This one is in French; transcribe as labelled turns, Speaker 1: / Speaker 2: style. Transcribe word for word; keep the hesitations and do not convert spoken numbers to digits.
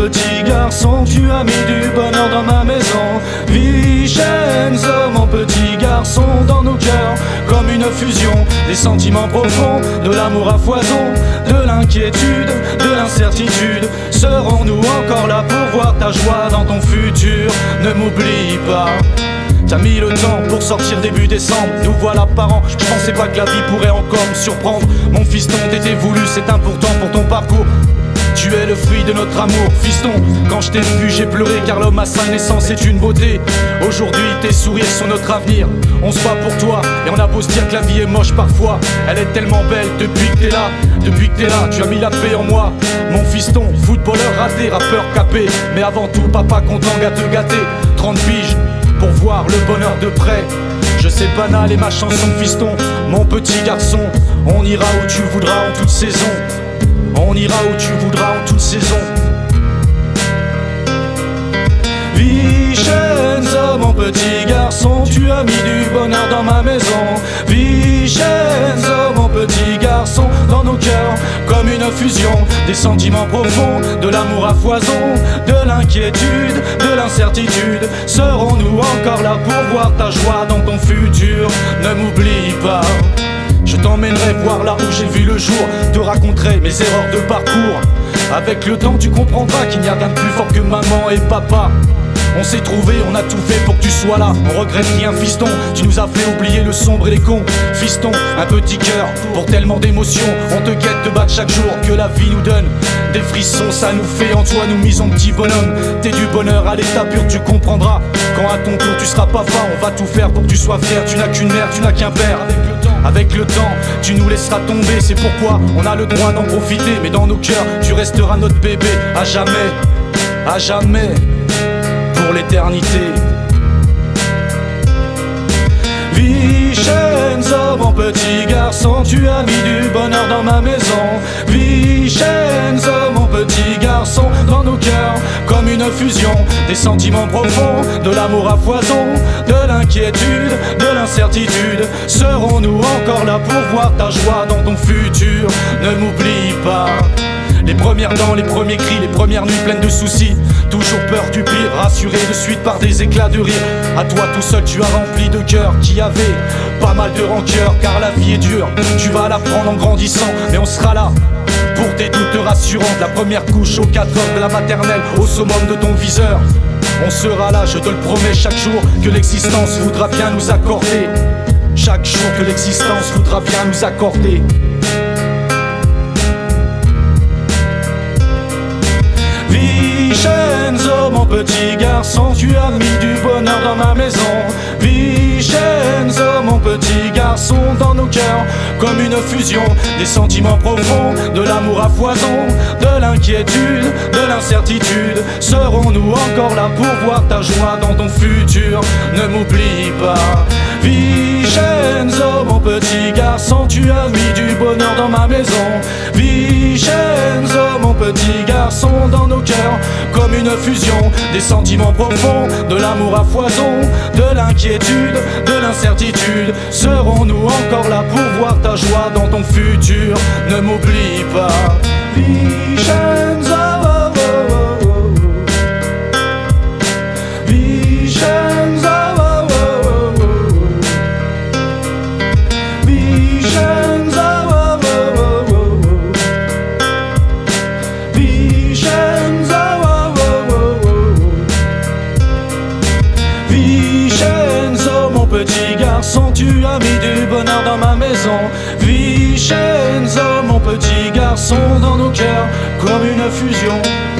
Speaker 1: petit garçon, tu as mis du bonheur dans ma maison. Vincenzo, mon petit garçon, dans nos cœurs, comme une fusion des sentiments profonds, de l'amour à foison, de l'inquiétude, de l'incertitude. Serons-nous encore là pour voir ta joie dans ton futur? Ne m'oublie pas. T'as mis le temps pour sortir début décembre. Nous voilà parents, je pensais pas que la vie pourrait encore me surprendre. Mon fiston, t'étais voulu, c'est important pour ton parcours. Tu es le fruit de notre amour, fiston. Quand je t'ai vu, j'ai pleuré car l'homme à sa naissance est une beauté. Aujourd'hui, tes sourires sont notre avenir. On se bat pour toi et on a beau se dire que la vie est moche parfois. Elle est tellement belle depuis que t'es là. Depuis que t'es là, tu as mis la paix en moi. Mon fiston, footballeur raté, rappeur capé. Mais avant tout, papa content, gâteux gâté. Trente piges pour voir le bonheur de près. Je sais banal et ma chanson, fiston. Mon petit garçon, on ira où tu voudras en toute saison. On ira où tu voudras en toute saison. Vincenzo, mon petit garçon, tu as mis du bonheur dans ma maison. Vincenzo, mon petit garçon, dans nos cœurs, comme une fusion des sentiments profonds, de l'amour à foison, de l'inquiétude, de l'incertitude. Serons-nous encore là pour voir ta joie dans ton futur? Ne m'oublie pas. Je t'emmènerai voir là où j'ai vu le jour, te raconterai mes erreurs de parcours. Avec le temps tu comprendras qu'il n'y a rien de plus fort que maman et papa. On s'est trouvé, on a tout fait pour que tu sois là. On regrette rien, fiston, tu nous as fait oublier le sombre et les cons. Fiston, un petit cœur pour tellement d'émotions. On te guette de battre chaque jour que la vie nous donne. Des frissons, ça nous fait en toi, nous misons petit bonhomme. T'es du bonheur à l'état pur, tu comprendras. Quand à ton tour tu seras papa, on va tout faire pour que tu sois fier. Tu n'as qu'une mère, tu n'as qu'un père. Avec le temps, tu nous laisseras tomber. C'est pourquoi on a le droit d'en profiter. Mais dans nos cœurs, tu resteras notre bébé. À jamais, à jamais, pour l'éternité. Vincenzo, mon petit garçon, tu as mis du bonheur dans ma maison. Vincenzo, mon petit garçon, dans nos cœurs, comme une fusion des sentiments profonds, de l'amour à foison, de l'inquiétude, de l'incertitude. Serons-nous encore là pour voir ta joie dans ton futur? Ne m'oublie pas. Les premières dents, les premiers cris, les premières nuits pleines de soucis. Toujours peur du pire, rassuré de suite par des éclats de rire. À toi tout seul tu as rempli de cœur qui avait pas mal de rancœur, car la vie est dure, tu vas l'apprendre en grandissant. Mais on sera là pour tes doutes rassurants, de la première couche aux quatre heures de la maternelle, au summum de ton viseur. On sera là, je te le promets, chaque jour que l'existence voudra bien nous accorder. Chaque jour que l'existence voudra bien nous accorder. Vincenzo, mon petit garçon, tu as mis du bonheur dans ma maison. Vincenzo, mon petit garçon, dans nos cœurs, comme une fusion des sentiments profonds, de l'amour à foison, de l'inquiétude, de l'incertitude. Serons-nous encore là pour voir ta joie dans ton futur? Ne m'oublie pas. Vincenzo, mon petit garçon, tu as mis du bonheur dans ma maison. Vincenzo, mon petit garçon, dans nos cœurs, comme une fusion des sentiments profonds, de l'amour à foison, de l'inquiétude, de l'incertitude. Serons-nous encore là pour voir ta joie dans ton futur? Ne m'oublie pas. Vincenzo, oh, oh, oh, oh. Vincenzo, oh, oh, oh, oh. Vincenzo, oh, oh, oh, oh. Vincenzo, oh, oh, oh, oh. Vincenzo, mon petit garçon, tu as mis du bonheur dans ma maison. Vincenzo, mon petit garçon, dans nos cœurs, comme une fusion